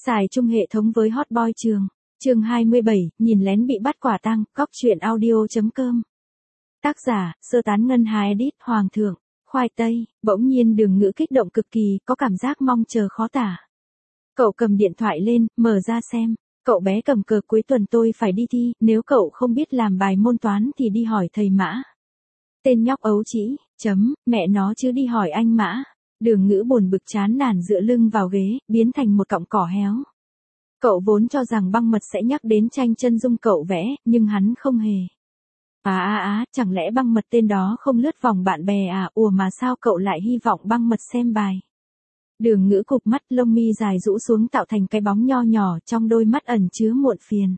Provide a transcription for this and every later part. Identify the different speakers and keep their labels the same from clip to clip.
Speaker 1: Xài chung hệ thống với Hot Boy Trường. Chương 27, nhìn lén bị bắt quả tang, Cóc truyện audio.com. Tác giả, sơ tán ngân hà edit, Hoàng thượng. Khoai tây, bỗng nhiên Đường Ngữ kích động cực kỳ, có cảm giác mong chờ khó tả. Cậu cầm điện thoại lên, mở ra xem. Cậu bé cầm cờ, cuối tuần tôi phải đi thi, nếu cậu không biết làm bài môn toán thì đi hỏi thầy Mã. Tên nhóc ấu trĩ, mẹ nó chứ đi hỏi anh Mã. Đường Ngữ buồn bực chán nản dựa lưng vào ghế, biến thành một cọng cỏ héo. Cậu vốn cho rằng Băng Mật sẽ nhắc đến tranh chân dung cậu vẽ, nhưng hắn không hề. Chẳng lẽ Băng Mật tên đó không lướt vòng bạn bè à? Ủa mà sao cậu lại hy vọng Băng Mật xem bài? Đường Ngữ cụp mắt, lông mi dài rũ xuống tạo thành cái bóng nho nhỏ, trong đôi mắt ẩn chứa muộn phiền.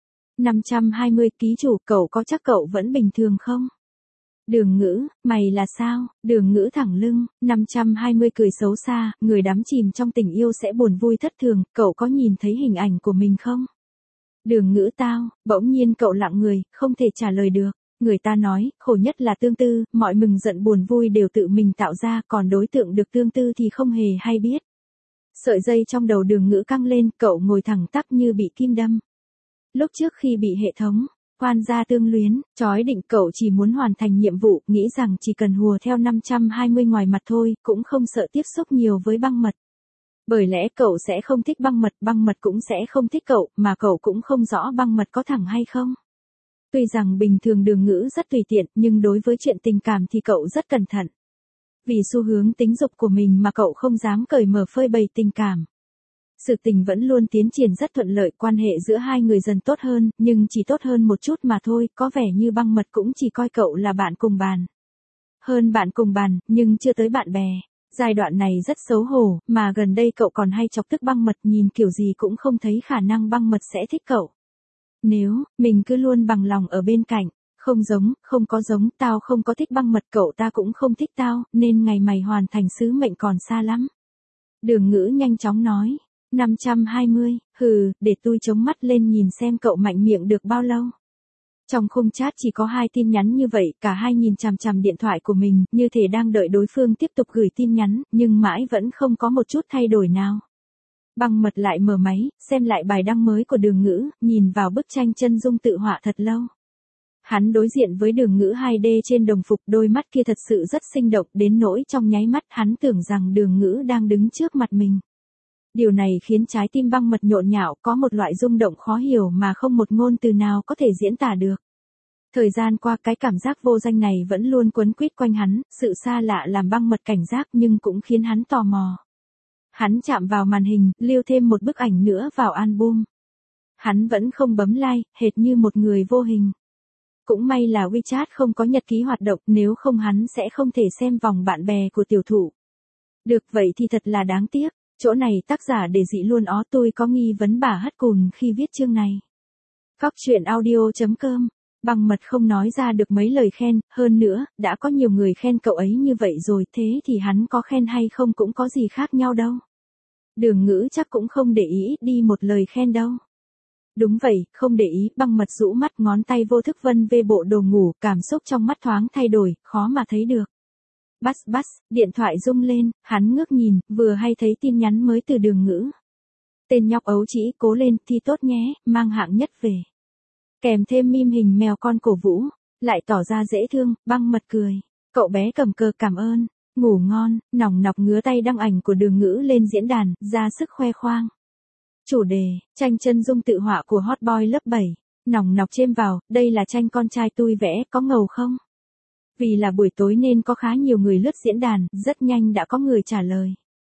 Speaker 1: 520 ký chủ, cậu có chắc cậu vẫn bình thường không? Đường Ngữ, mày là sao? Đường Ngữ thẳng lưng, 520 cười xấu xa, người đắm chìm trong tình yêu sẽ buồn vui thất thường, cậu có nhìn thấy hình ảnh của mình không? Đường Ngữ tao, bỗng nhiên cậu lặng người, không thể trả lời được. Người ta nói, khổ nhất là tương tư, mọi mừng giận buồn vui đều tự mình tạo ra, còn đối tượng được tương tư thì không hề hay biết. Sợi dây trong đầu Đường Ngữ căng lên, cậu ngồi thẳng tắp như bị kim đâm. Lúc trước khi bị hệ thống quan gia tương luyến, trói định, cậu chỉ muốn hoàn thành nhiệm vụ, nghĩ rằng chỉ cần hùa theo 520 ngoài mặt thôi, cũng không sợ tiếp xúc nhiều với Băng Mật. Bởi lẽ cậu sẽ không thích Băng Mật cũng sẽ không thích cậu, mà cậu cũng không rõ Băng Mật có thẳng hay không. Tuy rằng bình thường Đường Ngữ rất tùy tiện, nhưng đối với chuyện tình cảm thì cậu rất cẩn thận. Vì xu hướng tính dục của mình mà cậu không dám cởi mở phơi bày tình cảm. Sự tình vẫn luôn tiến triển rất thuận lợi, quan hệ giữa hai người dần tốt hơn, nhưng chỉ tốt hơn một chút mà thôi, có vẻ như Băng Mật cũng chỉ coi cậu là bạn cùng bàn. Hơn bạn cùng bàn, nhưng chưa tới bạn bè. Giai đoạn này rất xấu hổ, mà gần đây cậu còn hay chọc tức Băng Mật, nhìn kiểu gì cũng không thấy khả năng Băng Mật sẽ thích cậu. Nếu, mình cứ luôn bằng lòng ở bên cạnh, không có giống, tao không có thích Băng Mật, cậu ta cũng không thích tao, nên ngày mày hoàn thành sứ mệnh còn xa lắm. Đường Ngữ nhanh chóng nói. 520, để tôi chống mắt lên nhìn xem cậu mạnh miệng được bao lâu. Trong khung chat chỉ có 2 tin nhắn như vậy, cả hai nhìn chằm chằm điện thoại của mình, như thể đang đợi đối phương tiếp tục gửi tin nhắn, nhưng mãi vẫn không có một chút thay đổi nào. Băng Mật lại mở máy, xem lại bài đăng mới của Đường Ngữ, nhìn vào bức tranh chân dung tự họa thật lâu. Hắn đối diện với Đường Ngữ 2D trên đồng phục, đôi mắt kia thật sự rất sinh động, đến nỗi trong nháy mắt hắn tưởng rằng Đường Ngữ đang đứng trước mặt mình. Điều này khiến trái tim Băng Mật nhộn nhạo, có một loại rung động khó hiểu mà không một ngôn từ nào có thể diễn tả được. Thời gian qua, cái cảm giác vô danh này vẫn luôn quấn quýt quanh hắn, sự xa lạ làm Băng Mật cảnh giác nhưng cũng khiến hắn tò mò. Hắn chạm vào màn hình, lưu thêm một bức ảnh nữa vào album. Hắn vẫn không bấm like, hệt như một người vô hình. Cũng may là WeChat không có nhật ký hoạt động, nếu không hắn sẽ không thể xem vòng bạn bè của tiểu thụ. Được vậy thì thật là đáng tiếc. Chỗ này tác giả để dị luôn ó, tôi có nghi vấn bà hất cùn khi viết chương này. Cóc truyện audio.com. Băng Mật không nói ra được mấy lời khen, hơn nữa, đã có nhiều người khen cậu ấy như vậy rồi, thế thì hắn có khen hay không cũng có gì khác nhau đâu. Đường Ngữ chắc cũng không để ý đi một lời khen đâu. Đúng vậy, không để ý. Băng Mật rũ mắt, ngón tay vô thức vân về bộ đồ ngủ, cảm xúc trong mắt thoáng thay đổi, khó mà thấy được. Bắt, điện thoại rung lên, hắn ngước nhìn, vừa hay thấy tin nhắn mới từ Đường Ngữ. Tên nhóc ấu trĩ, cố lên, thi tốt nhé, mang hạng nhất về. Kèm thêm meme hình mèo con cổ vũ, lại tỏ ra dễ thương. Băng Mật cười. Cậu bé cầm cờ cảm ơn, ngủ ngon, nòng nọc ngứa tay đăng ảnh của Đường Ngữ lên diễn đàn, ra sức khoe khoang. Chủ đề, tranh chân dung tự họa của Hot Boy lớp 7. Nòng nọc chêm vào, đây là tranh con trai tôi vẽ, có ngầu không? Vì là buổi tối nên có khá nhiều người lướt diễn đàn, rất nhanh đã có người trả lời.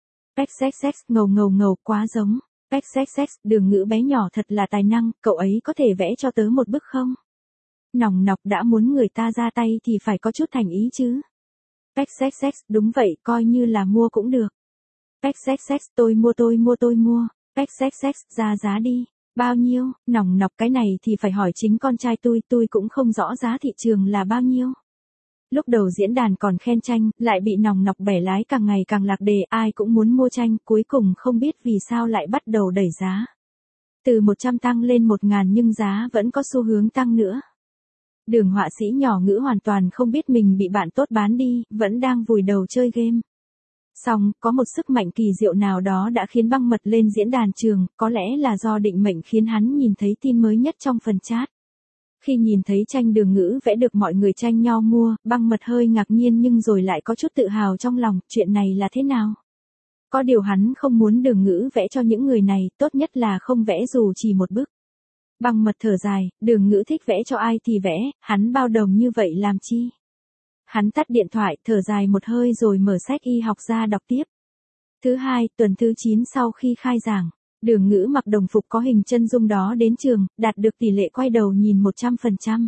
Speaker 1: XXX, ngầu, quá giống. XXX, Đường Ngữ bé nhỏ thật là tài năng, cậu ấy có thể vẽ cho tớ một bức không? Nòng nọc đã muốn người ta ra tay thì phải có chút thành ý chứ. XXX, đúng vậy, coi như là mua cũng được. XXX, tôi mua. XXX, ra giá đi. Bao nhiêu? Nòng nọc, cái này thì phải hỏi chính con trai tôi cũng không rõ giá thị trường là bao nhiêu. Lúc đầu diễn đàn còn khen tranh, lại bị nòng nọc bẻ lái, càng ngày càng lạc đề, ai cũng muốn mua tranh, cuối cùng không biết vì sao lại bắt đầu đẩy giá. Từ 100 tăng lên 1.000 nhưng giá vẫn có xu hướng tăng nữa. Đường họa sĩ nhỏ Ngữ hoàn toàn không biết mình bị bạn tốt bán đi, vẫn đang vùi đầu chơi game. Song, có một sức mạnh kỳ diệu nào đó đã khiến Băng Mật lên diễn đàn trường, có lẽ là do định mệnh khiến hắn nhìn thấy tin mới nhất trong phần chat. Khi nhìn thấy tranh Đường Ngữ vẽ được mọi người tranh nhau mua, Băng Mật hơi ngạc nhiên nhưng rồi lại có chút tự hào trong lòng, chuyện này là thế nào? Có điều hắn không muốn Đường Ngữ vẽ cho những người này, tốt nhất là không vẽ dù chỉ một bức. Băng Mật thở dài, Đường Ngữ thích vẽ cho ai thì vẽ, hắn bao đồng như vậy làm chi? Hắn tắt điện thoại, thở dài một hơi rồi mở sách y học ra đọc tiếp. Thứ hai, tuần thứ 9 sau khi khai giảng, Đường Ngữ mặc đồng phục có hình chân dung đó đến trường, đạt được tỷ lệ quay đầu nhìn 100%.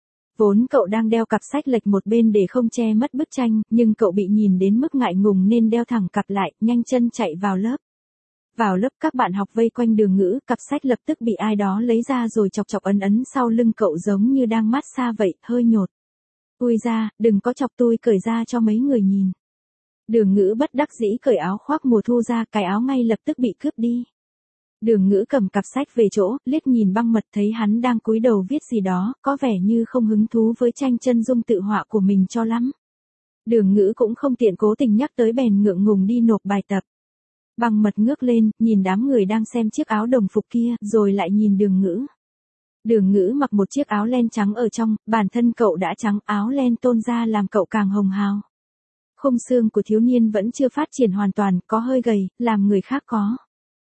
Speaker 1: Vốn cậu đang đeo cặp sách lệch một bên để không che mất bức tranh, nhưng cậu bị nhìn đến mức ngại ngùng nên đeo thẳng cặp lại, nhanh chân chạy vào lớp. Vào lớp các bạn học vây quanh Đường Ngữ, cặp sách lập tức bị ai đó lấy ra rồi chọc chọc ấn sau lưng cậu giống như đang mát xa vậy, hơi nhột. Ui ra, đừng có chọc tôi, cởi ra cho mấy người nhìn. Đường Ngữ bất đắc dĩ cởi áo khoác mùa thu ra, cái áo ngay lập tức bị cướp đi. Đường Ngữ cầm cặp sách về chỗ, liếc nhìn Băng Mật thấy hắn đang cúi đầu viết gì đó, có vẻ như không hứng thú với tranh chân dung tự họa của mình cho lắm. Đường Ngữ cũng không tiện cố tình nhắc tới bèn ngượng ngùng đi nộp bài tập. Băng Mật ngước lên, nhìn đám người đang xem chiếc áo đồng phục kia, rồi lại nhìn Đường Ngữ. Đường Ngữ mặc một chiếc áo len trắng ở trong, bản thân cậu đã trắng, áo len tôn ra làm cậu càng hồng hào. Khung xương của thiếu niên vẫn chưa phát triển hoàn toàn, có hơi gầy, làm người khác có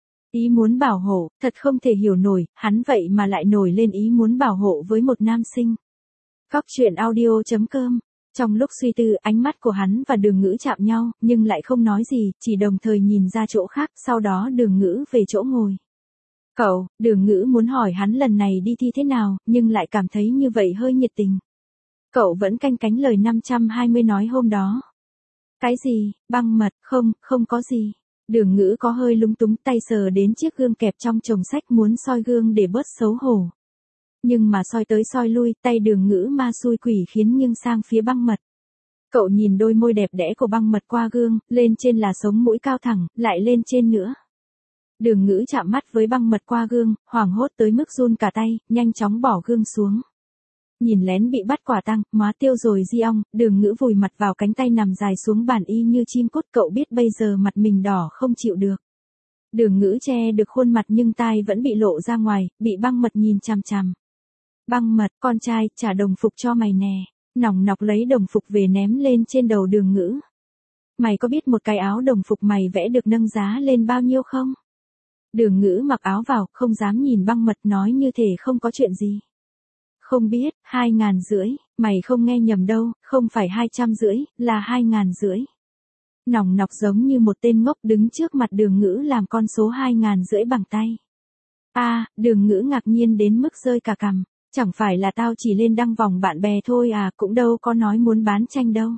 Speaker 1: ý muốn bảo hộ, thật không thể hiểu nổi, hắn vậy mà lại nổi lên ý muốn bảo hộ với một nam sinh. Góc truyện audio.com. Trong lúc suy tư, ánh mắt của hắn và Đường Ngữ chạm nhau, nhưng lại không nói gì, chỉ đồng thời nhìn ra chỗ khác, sau đó Đường Ngữ về chỗ ngồi. Cậu, Đường Ngữ muốn hỏi hắn lần này đi thi thế nào, nhưng lại cảm thấy như vậy hơi nhiệt tình. Cậu vẫn canh cánh lời 520 nói hôm đó. Cái gì, Băng Mật, không có gì. Đường Ngữ có hơi lúng túng, tay sờ đến chiếc gương kẹp trong chồng sách muốn soi gương để bớt xấu hổ. Nhưng mà soi tới soi lui, tay Đường Ngữ ma xui quỷ khiến nghiêng sang phía Băng Mật. Cậu nhìn đôi môi đẹp đẽ của Băng Mật qua gương, lên trên là sống mũi cao thẳng, lại lên trên nữa. Đường Ngữ chạm mắt với Băng Mật qua gương, hoảng hốt tới mức run cả tay, nhanh chóng bỏ gương xuống. Nhìn lén bị bắt quả tang, móa tiêu rồi di ong, Đường Ngữ vùi mặt vào cánh tay nằm dài xuống bàn y như chim cút, cậu biết bây giờ mặt mình đỏ không chịu được. Đường Ngữ che được khuôn mặt nhưng tai vẫn bị lộ ra ngoài, bị Băng Mật nhìn chằm chằm. Băng Mật, con trai, trả đồng phục cho mày nè. Nòng nọc lấy đồng phục về ném lên trên đầu Đường Ngữ. Mày có biết một cái áo đồng phục mày vẽ được nâng giá lên bao nhiêu không? Đường Ngữ mặc áo vào, không dám nhìn Băng Mật, nói như thể không có chuyện gì. Không biết, 2.500, mày không nghe nhầm đâu, không phải 250, là 2.500. Nòng nọc giống như một tên ngốc đứng trước mặt Đường Ngữ làm con số 2.500 bằng tay. Đường Ngữ ngạc nhiên đến mức rơi cả cằm. Chẳng phải là tao chỉ lên đăng vòng bạn bè thôi à, cũng đâu có nói muốn bán tranh đâu.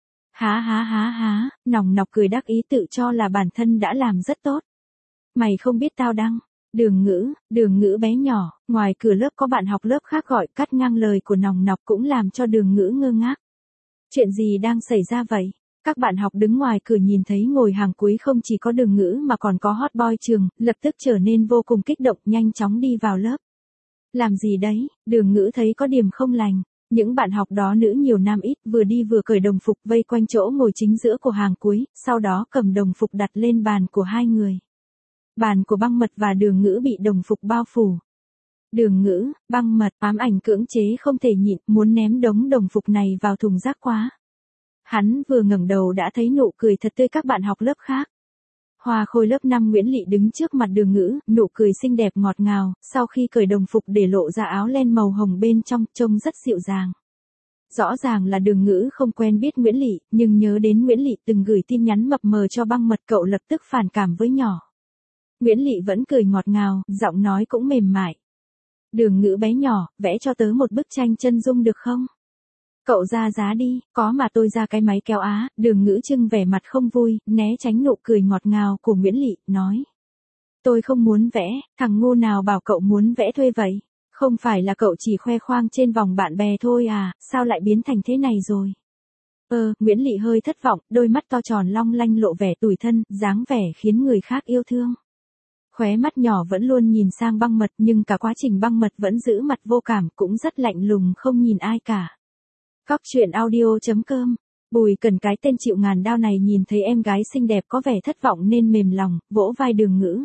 Speaker 1: Há, nòng nọc cười đắc ý tự cho là bản thân đã làm rất tốt. Mày không biết tao đăng. Đường Ngữ bé nhỏ, ngoài cửa lớp có bạn học lớp khác gọi, cắt ngang lời của nòng nọc cũng làm cho Đường Ngữ ngơ ngác. Chuyện gì đang xảy ra vậy? Các bạn học đứng ngoài cửa nhìn thấy ngồi hàng cuối không chỉ có Đường Ngữ mà còn có hot boy trường, lập tức trở nên vô cùng kích động, nhanh chóng đi vào lớp. Làm gì đấy? Đường Ngữ thấy có điểm không lành. Những bạn học đó nữ nhiều nam ít, vừa đi vừa cởi đồng phục vây quanh chỗ ngồi chính giữa của hàng cuối, sau đó cầm đồng phục đặt lên bàn của hai người. Bàn của Băng Mật và Đường Ngữ bị đồng phục bao phủ. Đường Ngữ, Băng Mật, ám ảnh cưỡng chế không thể nhịn, muốn ném đống đồng phục này vào thùng rác quá. Hắn vừa ngẩng đầu đã thấy nụ cười thật tươi các bạn học lớp khác. Hoa khôi lớp 5 Nguyễn Lị đứng trước mặt Đường Ngữ, nụ cười xinh đẹp ngọt ngào, sau khi cởi đồng phục để lộ ra áo len màu hồng bên trong, trông rất dịu dàng. Rõ ràng là Đường Ngữ không quen biết Nguyễn Lị, nhưng nhớ đến Nguyễn Lị từng gửi tin nhắn mập mờ cho Băng Mật, cậu lập tức phản cảm với nhỏ. Nguyễn Lị vẫn cười ngọt ngào, giọng nói cũng mềm mại. Đường Ngữ bé nhỏ, vẽ cho tớ một bức tranh chân dung được không? Cậu ra giá đi, có mà tôi ra cái máy kéo á. Đường Ngữ trưng vẻ mặt không vui, né tránh nụ cười ngọt ngào của Nguyễn Lị, nói. Tôi không muốn vẽ, thằng ngu nào bảo cậu muốn vẽ thuê vậy? Không phải là cậu chỉ khoe khoang trên vòng bạn bè thôi à, sao lại biến thành thế này rồi? Nguyễn Lị hơi thất vọng, đôi mắt to tròn long lanh lộ vẻ tủi thân, dáng vẻ khiến người khác yêu thương. Khóe mắt nhỏ vẫn luôn nhìn sang Băng Mật, nhưng cả quá trình Băng Mật vẫn giữ mặt vô cảm, cũng rất lạnh lùng không nhìn ai cả. Góc truyện audio.com Bùi Cần cái tên chịu ngàn đao này nhìn thấy em gái xinh đẹp có vẻ thất vọng nên mềm lòng, vỗ vai Đường Ngữ.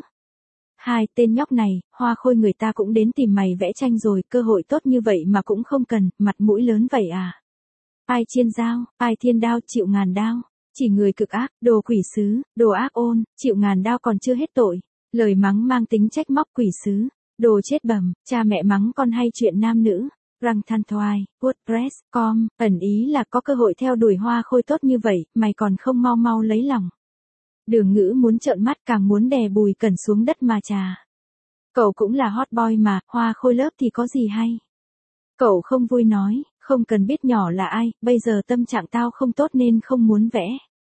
Speaker 1: Hai tên nhóc này, Hoa Khôi người ta cũng đến tìm mày vẽ tranh rồi, cơ hội tốt như vậy mà cũng không cần, mặt mũi lớn vậy à. Ai chiên dao, ai thiên đao, chịu ngàn đao. Chỉ người cực ác, đồ quỷ sứ, đồ ác ôn, chịu ngàn đao còn chưa hết tội. Lời mắng mang tính trách móc quỷ sứ. Đồ chết bẩm, cha mẹ mắng con hay chuyện nam nữ. Răng than thoai, WordPress.com, ẩn ý là có cơ hội theo đuổi Hoa Khôi tốt như vậy, mày còn không mau mau lấy lòng. Đường Ngữ muốn trợn mắt càng muốn đè Bùi Cẩn xuống đất mà trà. Cậu cũng là hot boy mà, Hoa Khôi lớp thì có gì hay. Cậu không vui nói, không cần biết nhỏ là ai, bây giờ tâm trạng tao không tốt nên không muốn vẽ.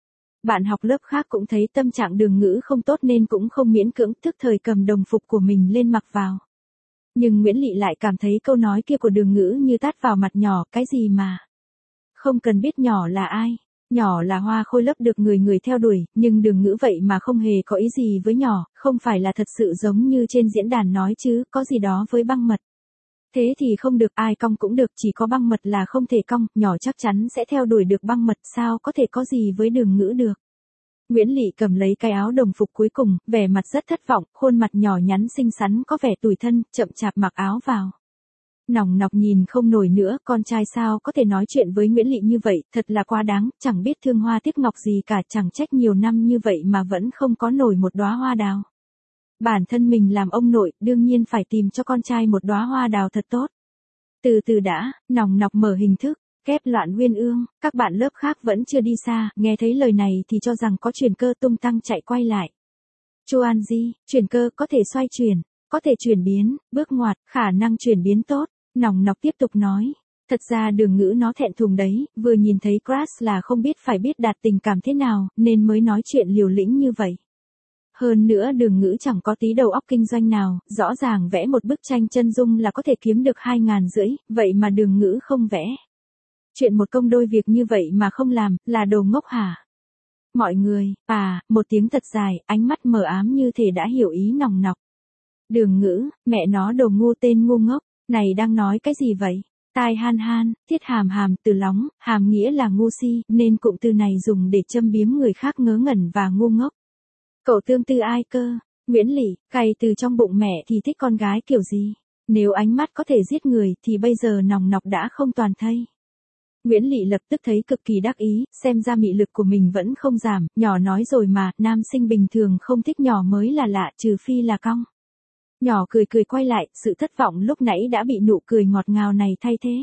Speaker 1: Bạn học lớp khác cũng thấy tâm trạng Đường Ngữ không tốt nên cũng không miễn cưỡng, tức thời cầm đồng phục của mình lên mặc vào. Nhưng Nguyễn Lị lại cảm thấy câu nói kia của Đường Ngữ như tát vào mặt nhỏ, cái gì mà. Không cần biết nhỏ là ai. Nhỏ là Hoa Khôi lớp được người người theo đuổi, nhưng Đường Ngữ vậy mà không hề có ý gì với nhỏ, không phải là thật sự giống như trên diễn đàn nói chứ, có gì đó với băng mật. Thế thì không được, ai cong cũng được, chỉ có băng mật là không thể cong, nhỏ chắc chắn sẽ theo đuổi được băng mật, sao có thể có gì với Đường Ngữ được. Nguyễn Lị cầm lấy cái áo đồng phục cuối cùng, vẻ mặt rất thất vọng, khuôn mặt nhỏ nhắn xinh xắn có vẻ tủi thân, chậm chạp mặc áo vào. Nòng Nọc nhìn không nổi nữa, con trai sao có thể nói chuyện với Nguyễn Lị như vậy, thật là quá đáng, chẳng biết thương hoa tiếc ngọc gì cả, chẳng trách nhiều năm như vậy mà vẫn không có nổi một đóa hoa đào. Bản thân mình làm ông nội, đương nhiên phải tìm cho con trai một đóa hoa đào thật tốt. Từ từ đã, Nòng Nọc mở hình thức, kép loạn uyên ương, các bạn lớp khác vẫn chưa đi xa, nghe thấy lời này thì cho rằng có chuyển cơ tung tăng chạy quay lại. Chuan Di, chuyển cơ có thể xoay chuyển, có thể chuyển biến, bước ngoặt, khả năng chuyển biến tốt. Nòng Nọc tiếp tục nói. Thật ra Đường Ngữ nó thẹn thùng đấy, vừa nhìn thấy Crush là không biết phải biết đạt tình cảm thế nào, nên mới nói chuyện liều lĩnh như vậy. Hơn nữa Đường Ngữ chẳng có tí đầu óc kinh doanh nào, rõ ràng vẽ một bức tranh chân dung là có thể kiếm được 2.500, vậy mà Đường Ngữ không vẽ. Chuyện một công đôi việc như vậy mà không làm, là đồ ngốc hả? Mọi người, một tiếng thật dài, ánh mắt mờ ám như thể đã hiểu ý Nòng Nọc. Đường Ngữ, mẹ nó đồ ngu tên ngu ngốc, này đang nói cái gì vậy? Tai han han, thiết hàm hàm, từ lóng, hàm nghĩa là ngu si, nên cụm từ này dùng để châm biếm người khác ngớ ngẩn và ngu ngốc. Cậu tương tư ai cơ? Nguyễn Lị, cày từ trong bụng mẹ thì thích con gái kiểu gì? Nếu ánh mắt có thể giết người thì bây giờ Nòng Nọc đã không toàn thây. Nguyễn Lị lập tức thấy cực kỳ đắc ý, xem ra mị lực của mình vẫn không giảm, nhỏ nói rồi mà, nam sinh bình thường không thích nhỏ mới là lạ, trừ phi là cong. Nhỏ cười cười quay lại, sự thất vọng lúc nãy đã bị nụ cười ngọt ngào này thay thế.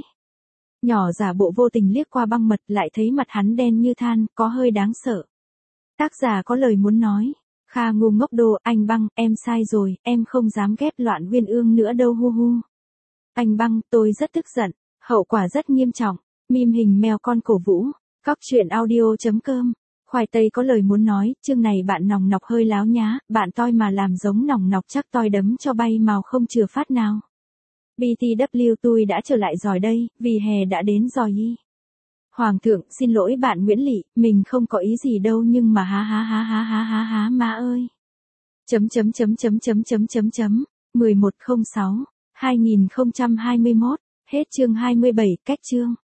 Speaker 1: Nhỏ giả bộ vô tình liếc qua băng mật lại thấy mặt hắn đen như than, có hơi đáng sợ. Tác giả có lời muốn nói. Kha ngu ngốc đồ, anh Băng, em sai rồi, em không dám ghép loạn uyên ương nữa đâu hu hu. Anh Băng, tôi rất tức giận, hậu quả rất nghiêm trọng. Meme hình mèo con cổ vũ. Cóc truyện audio.com. Khoai tây có lời muốn nói, chương này bạn Nòng Nọc hơi láo nhá, bạn toi mà làm giống Nòng Nọc chắc toi đấm cho bay màu không chừa phát nào. BTW tôi đã trở lại rồi đây, vì hè đã đến rồi y. Hoàng thượng, xin lỗi bạn Nguyễn Lị, mình không có ý gì đâu nhưng mà há má ơi. 1106 2021, hết chương 27, cách chương.